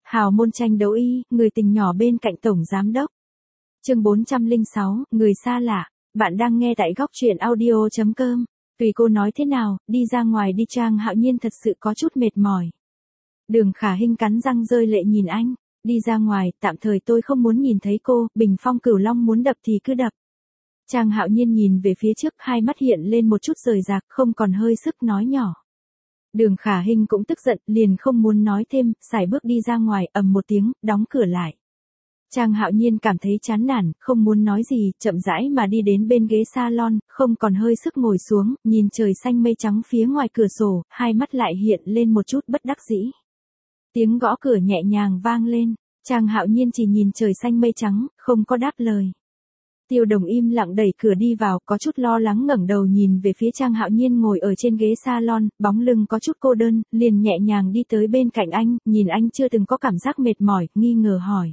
Hào môn tranh đấu y, người tình nhỏ bên cạnh tổng giám đốc. Chương 406, người xa lạ. Bạn đang nghe tại góc truyện audio.com. Tùy cô nói thế nào, đi ra ngoài đi, Trang Hạo Nhiên thật sự có chút mệt mỏi. Đường Khả Hinh cắn răng rơi lệ nhìn anh. Đi ra ngoài, tạm thời tôi không muốn nhìn thấy cô, Bình Phong Cửu Long muốn đập thì cứ đập. Trang Hạo Nhiên nhìn về phía trước, hai mắt hiện lên một chút rời rạc, không còn hơi sức nói nhỏ. Đường Khả Hinh cũng tức giận, liền không muốn nói thêm, sải bước đi ra ngoài, ầm một tiếng, đóng cửa lại. Trang Hạo Nhiên cảm thấy chán nản, không muốn nói gì, chậm rãi mà đi đến bên ghế salon, không còn hơi sức ngồi xuống, nhìn trời xanh mây trắng phía ngoài cửa sổ, hai mắt lại hiện lên một chút bất đắc dĩ. Tiếng gõ cửa nhẹ nhàng vang lên, Trang Hạo Nhiên chỉ nhìn trời xanh mây trắng, không có đáp lời. Tiêu Đồng im lặng đẩy cửa đi vào, có chút lo lắng ngẩng đầu nhìn về phía Trang Hạo Nhiên ngồi ở trên ghế salon, bóng lưng có chút cô đơn, liền nhẹ nhàng đi tới bên cạnh anh, nhìn anh chưa từng có cảm giác mệt mỏi, nghi ngờ hỏi.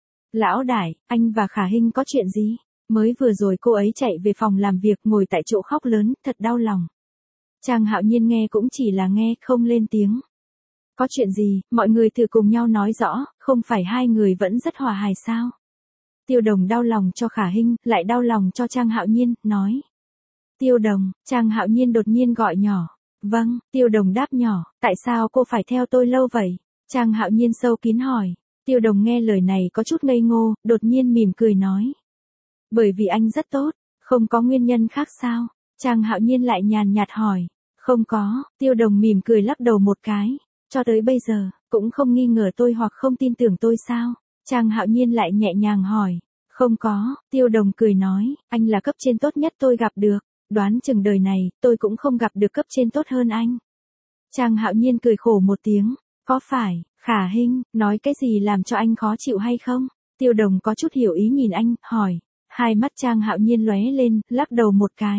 Lão đại, anh và Khả Hinh có chuyện gì? Mới vừa rồi cô ấy chạy về phòng làm việc ngồi tại chỗ khóc lớn, thật đau lòng. Trang Hạo Nhiên nghe cũng chỉ là nghe, không lên tiếng. Có chuyện gì, mọi người thử cùng nhau nói rõ, không phải hai người vẫn rất hòa hài sao? Tiêu Đồng đau lòng cho Khả Hinh, lại đau lòng cho Trang Hạo Nhiên, nói. Tiêu Đồng, Trang Hạo Nhiên đột nhiên gọi nhỏ. Vâng, Tiêu Đồng đáp nhỏ, tại sao cô phải theo tôi lâu vậy? Trang Hạo Nhiên sâu kín hỏi. Tiêu Đồng nghe lời này có chút ngây ngô, đột nhiên mỉm cười nói. Bởi vì anh rất tốt, không có nguyên nhân khác sao? Trang Hạo Nhiên lại nhàn nhạt hỏi. Không có, Tiêu Đồng mỉm cười lắc đầu một cái. Cho tới bây giờ, cũng không nghi ngờ tôi hoặc không tin tưởng tôi sao? Trang Hạo Nhiên lại nhẹ nhàng hỏi. Không có, Tiêu Đồng cười nói, anh là cấp trên tốt nhất tôi gặp được, đoán chừng đời này, tôi cũng không gặp được cấp trên tốt hơn anh. Trang Hạo Nhiên cười khổ một tiếng, có phải, Khả Hinh, nói cái gì làm cho anh khó chịu hay không? Tiêu Đồng có chút hiểu ý nhìn anh, hỏi, hai mắt Trang Hạo Nhiên lóe lên, lắc đầu một cái.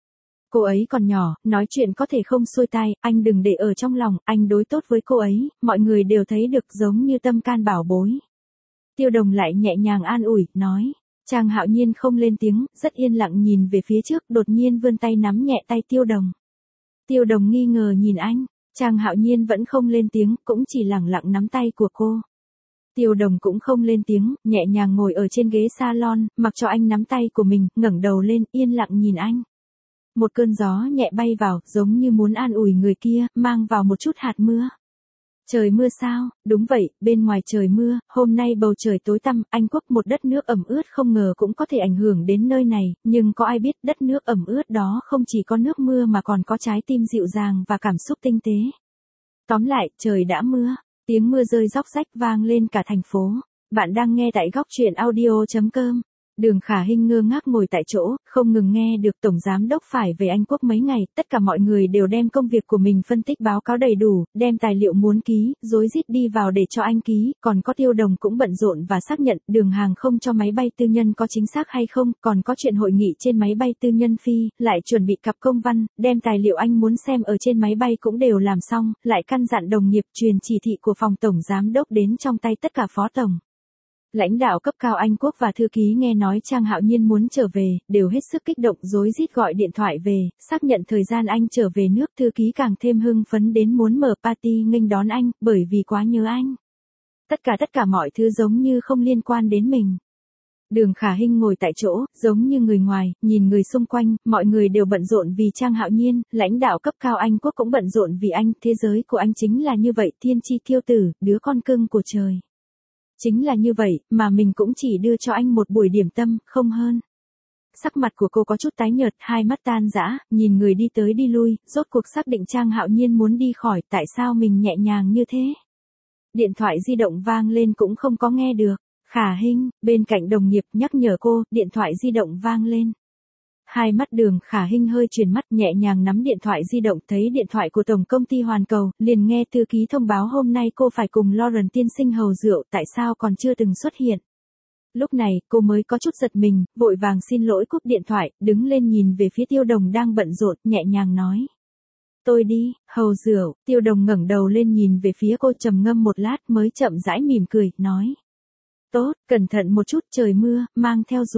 Cô ấy còn nhỏ, nói chuyện có thể không xuôi tai, anh đừng để ở trong lòng, anh đối tốt với cô ấy, mọi người đều thấy được giống như tâm can bảo bối. Tiêu Đồng lại nhẹ nhàng an ủi, nói. Trang Hạo Nhiên không lên tiếng, rất yên lặng nhìn về phía trước, đột nhiên vươn tay nắm nhẹ tay Tiêu Đồng. Tiêu Đồng nghi ngờ nhìn anh, Trang Hạo Nhiên vẫn không lên tiếng, cũng chỉ lẳng lặng nắm tay của cô. Tiêu Đồng cũng không lên tiếng, nhẹ nhàng ngồi ở trên ghế salon, mặc cho anh nắm tay của mình, ngẩng đầu lên, yên lặng nhìn anh. Một cơn gió nhẹ bay vào, giống như muốn an ủi người kia, mang vào một chút hạt mưa. Trời mưa sao? Đúng vậy, bên ngoài trời mưa, hôm nay bầu trời tối tăm, Anh Quốc một đất nước ẩm ướt không ngờ cũng có thể ảnh hưởng đến nơi này, nhưng có ai biết đất nước ẩm ướt đó không chỉ có nước mưa mà còn có trái tim dịu dàng và cảm xúc tinh tế. Tóm lại, trời đã mưa, tiếng mưa rơi róc rách vang lên cả thành phố. Bạn đang nghe tại góc truyện audio.com. Đường Khả Hinh ngơ ngác ngồi tại chỗ, không ngừng nghe được tổng giám đốc phải về Anh Quốc mấy ngày, tất cả mọi người đều đem công việc của mình phân tích báo cáo đầy đủ, đem tài liệu muốn ký, rối rít đi vào để cho anh ký, còn có Tiêu Đồng cũng bận rộn và xác nhận đường hàng không cho máy bay tư nhân có chính xác hay không, còn có chuyện hội nghị trên máy bay tư nhân phi, lại chuẩn bị cặp công văn, đem tài liệu anh muốn xem ở trên máy bay cũng đều làm xong, lại căn dặn đồng nghiệp truyền chỉ thị của phòng tổng giám đốc đến trong tay tất cả phó tổng. Lãnh đạo cấp cao Anh Quốc và thư ký nghe nói Trang Hạo Nhiên muốn trở về, đều hết sức kích động rối rít gọi điện thoại về, xác nhận thời gian anh trở về nước, thư ký càng thêm hưng phấn đến muốn mở party nghênh đón anh, bởi vì quá nhớ anh. Tất cả mọi thứ giống như không liên quan đến mình. Đường Khả Hinh ngồi tại chỗ, giống như người ngoài, nhìn người xung quanh, mọi người đều bận rộn vì Trang Hạo Nhiên, lãnh đạo cấp cao Anh Quốc cũng bận rộn vì anh, thế giới của anh chính là như vậy, thiên chi kiêu tử, đứa con cưng của trời. Chính là như vậy, mà mình cũng chỉ đưa cho anh một buổi điểm tâm, không hơn. Sắc mặt của cô có chút tái nhợt, hai mắt tan rã, nhìn người đi tới đi lui, rốt cuộc xác định Trang Hạo Nhiên muốn đi khỏi, tại sao mình nhẹ nhàng như thế. Điện thoại di động vang lên cũng không có nghe được. Khả Hinh, bên cạnh đồng nghiệp nhắc nhở cô, điện thoại di động vang lên. Hai mắt Đường Khả Hinh hơi chuyển mắt, nhẹ nhàng nắm điện thoại di động, thấy điện thoại của tổng công ty Hoàn Cầu, liền nghe thư ký thông báo hôm nay cô phải cùng Lauren tiên sinh hầu rượu, tại sao còn chưa từng xuất hiện. Lúc này, cô mới có chút giật mình, vội vàng xin lỗi cúp điện thoại, đứng lên nhìn về phía Tiêu Đồng đang bận rộn, nhẹ nhàng nói. Tôi đi, hầu rượu. Tiêu Đồng ngẩng đầu lên nhìn về phía cô, trầm ngâm một lát mới chậm rãi mỉm cười, nói. Tốt, cẩn thận một chút, trời mưa, mang theo dù.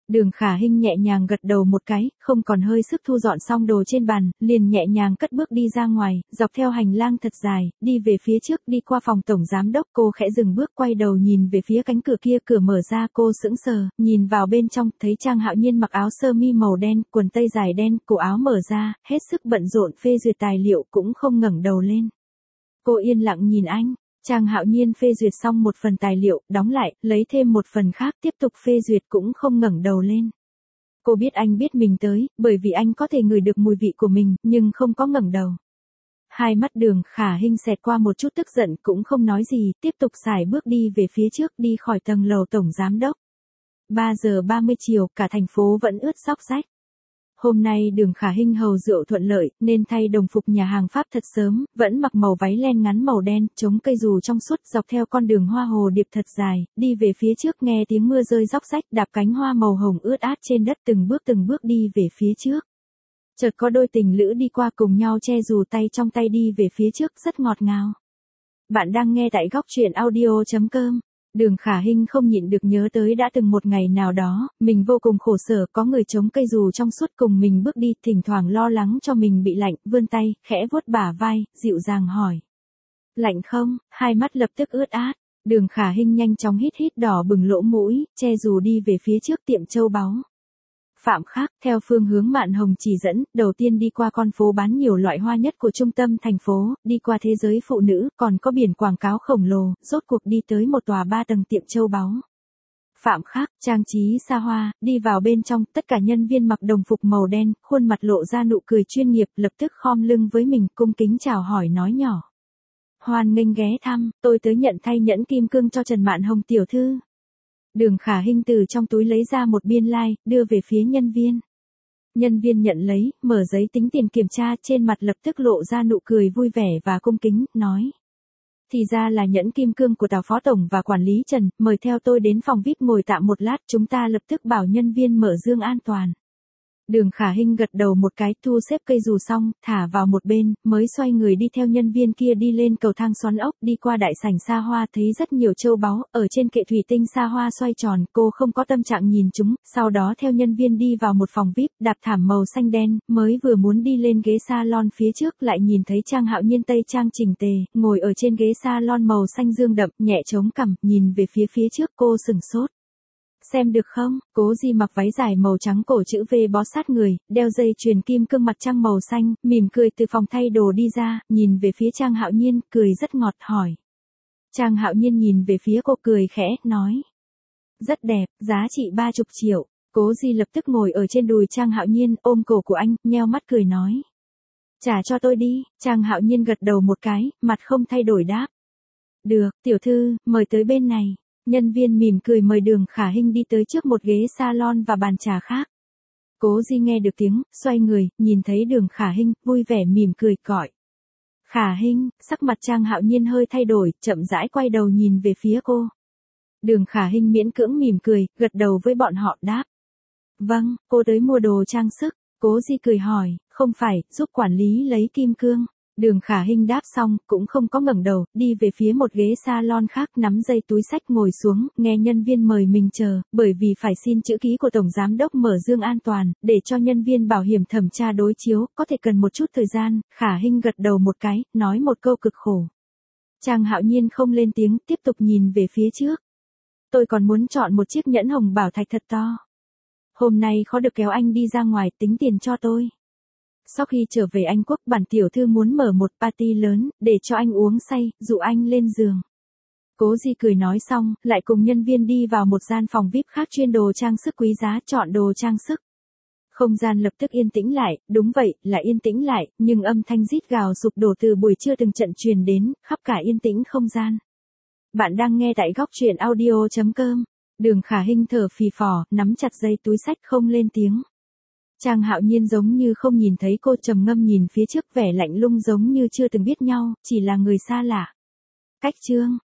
Đường Khả Hinh nhẹ nhàng gật đầu một cái, không còn hơi sức thu dọn xong đồ trên bàn, liền nhẹ nhàng cất bước đi ra ngoài, dọc theo hành lang thật dài, đi về phía trước, đi qua phòng tổng giám đốc, cô khẽ dừng bước quay đầu nhìn về phía cánh cửa kia, cửa mở ra, cô sững sờ, nhìn vào bên trong, thấy Trang Hạo Nhiên mặc áo sơ mi màu đen, quần tây dài đen, cổ áo mở ra, hết sức bận rộn phê duyệt tài liệu, cũng không ngẩng đầu lên. Cô yên lặng nhìn anh. Trang Hạo Nhiên phê duyệt xong một phần tài liệu, đóng lại, lấy thêm một phần khác, tiếp tục phê duyệt, cũng không ngẩng đầu lên. Cô biết anh biết mình tới, bởi vì anh có thể ngửi được mùi vị của mình, nhưng không có ngẩng đầu. Hai mắt Đường Khả Hinh xẹt qua một chút tức giận, cũng không nói gì, tiếp tục sải bước đi về phía trước, đi khỏi tầng lầu tổng giám đốc. 3 giờ 30 chiều, cả thành phố vẫn ướt xóc xách. Hôm nay Đường Khả Hinh hầu rượu thuận lợi, nên thay đồng phục nhà hàng Pháp thật sớm, vẫn mặc màu váy len ngắn màu đen, chống cây dù trong suốt, dọc theo con đường hoa hồ điệp thật dài, đi về phía trước, nghe tiếng mưa rơi róc rách, đạp cánh hoa màu hồng ướt át trên đất, từng bước đi về phía trước. Chợt có đôi tình lữ đi qua cùng nhau che dù tay trong tay đi về phía trước, rất ngọt ngào. Bạn đang nghe tại góc truyện audio.com. Đường Khả Hinh không nhịn được nhớ tới đã từng một ngày nào đó, mình vô cùng khổ sở, có người chống cây dù trong suốt cùng mình bước đi, thỉnh thoảng lo lắng cho mình bị lạnh, vươn tay, khẽ vuốt bả vai, dịu dàng hỏi. Lạnh không? Hai mắt lập tức ướt át. Đường Khả Hinh nhanh chóng hít đỏ bừng lỗ mũi, che dù đi về phía trước tiệm châu báu. Phạm Khác, theo phương hướng Mạn Hồng chỉ dẫn, đầu tiên đi qua con phố bán nhiều loại hoa nhất của trung tâm thành phố, đi qua thế giới phụ nữ, còn có biển quảng cáo khổng lồ, rốt cuộc đi tới một tòa 3 tầng tiệm châu báu. Phạm Khác, trang trí xa hoa, đi vào bên trong, tất cả nhân viên mặc đồng phục màu đen, khuôn mặt lộ ra nụ cười chuyên nghiệp, lập tức khom lưng với mình, cung kính chào hỏi nói nhỏ. Hoan nghênh ghé thăm, tôi tới nhận thay nhẫn kim cương cho Trần Mạn Hồng tiểu thư. Đường Khả Hinh từ trong túi lấy ra một biên lai, đưa về phía nhân viên. Nhân viên nhận lấy, mở giấy tính tiền kiểm tra, trên mặt lập tức lộ ra nụ cười vui vẻ và cung kính, nói. Thì ra là nhẫn kim cương của Tào Phó Tổng và Quản lý Trần, mời theo tôi đến phòng VIP ngồi tạm một lát, chúng ta lập tức bảo nhân viên mở dương an toàn. Đường Khả Hinh gật đầu một cái, thu xếp cây dù xong, thả vào một bên, mới xoay người đi theo nhân viên kia đi lên cầu thang xoắn ốc, đi qua đại sảnh xa hoa, thấy rất nhiều châu báu, ở trên kệ thủy tinh xa hoa xoay tròn, cô không có tâm trạng nhìn chúng, sau đó theo nhân viên đi vào một phòng VIP, đạp thảm màu xanh đen, mới vừa muốn đi lên ghế salon phía trước, lại nhìn thấy Trang Hạo Nhiên tây trang chỉnh tề, ngồi ở trên ghế salon màu xanh dương đậm, nhẹ chống cằm, nhìn về phía trước, cô sửng sốt. Xem được không? Cố Di mặc váy dài màu trắng cổ chữ V bó sát người, đeo dây chuyền kim cương mặt trăng màu xanh, mỉm cười từ phòng thay đồ đi ra, nhìn về phía Trang Hạo Nhiên, cười rất ngọt, hỏi. Trang Hạo Nhiên nhìn về phía cô cười khẽ, nói. Rất đẹp, giá trị 30 triệu. Cố Di lập tức ngồi ở trên đùi Trang Hạo Nhiên, ôm cổ của anh, nheo mắt cười nói. Trả cho tôi đi. Trang Hạo Nhiên gật đầu một cái, mặt không thay đổi đáp. Được, tiểu thư, mời tới bên này. Nhân viên mỉm cười mời Đường Khả Hinh đi tới trước một ghế salon và bàn trà khác. Cố Di nghe được tiếng, xoay người, nhìn thấy Đường Khả Hinh, vui vẻ mỉm cười gọi. Khả Hinh, sắc mặt Trang Hạo Nhiên hơi thay đổi, chậm rãi quay đầu nhìn về phía cô. Đường Khả Hinh miễn cưỡng mỉm cười, gật đầu với bọn họ đáp. Vâng, cô tới mua đồ trang sức. Cố Di cười hỏi, không phải, giúp quản lý lấy kim cương. Đường Khả Hinh đáp xong, cũng không có ngẩng đầu, đi về phía một ghế salon khác, nắm dây túi xách ngồi xuống, nghe nhân viên mời mình chờ, bởi vì phải xin chữ ký của Tổng Giám đốc mở dương an toàn, để cho nhân viên bảo hiểm thẩm tra đối chiếu, có thể cần một chút thời gian. Khả Hinh gật đầu một cái, nói một câu cực khổ. Trang Hạo Nhiên không lên tiếng, tiếp tục nhìn về phía trước. Tôi còn muốn chọn một chiếc nhẫn hồng bảo thạch thật to. Hôm nay khó được kéo anh đi ra ngoài, tính tiền cho tôi. Sau khi trở về Anh Quốc, bản tiểu thư muốn mở một party lớn, để cho anh uống say, dụ anh lên giường. Cố Di cười nói xong, lại cùng nhân viên đi vào một gian phòng VIP khác chuyên đồ trang sức quý giá, chọn đồ trang sức. Không gian lập tức yên tĩnh lại, đúng vậy, là yên tĩnh lại, nhưng âm thanh rít gào sụp đổ từ buổi trưa từng trận truyền đến, khắp cả yên tĩnh không gian. Bạn đang nghe tại góc truyện audio.com. Đường Khả Hinh thở phì phò, nắm chặt dây túi xách không lên tiếng. Trang Hạo Nhiên giống như không nhìn thấy cô, trầm ngâm nhìn phía trước, vẻ lạnh lùng giống như chưa từng biết nhau, chỉ là người xa lạ. Cách chương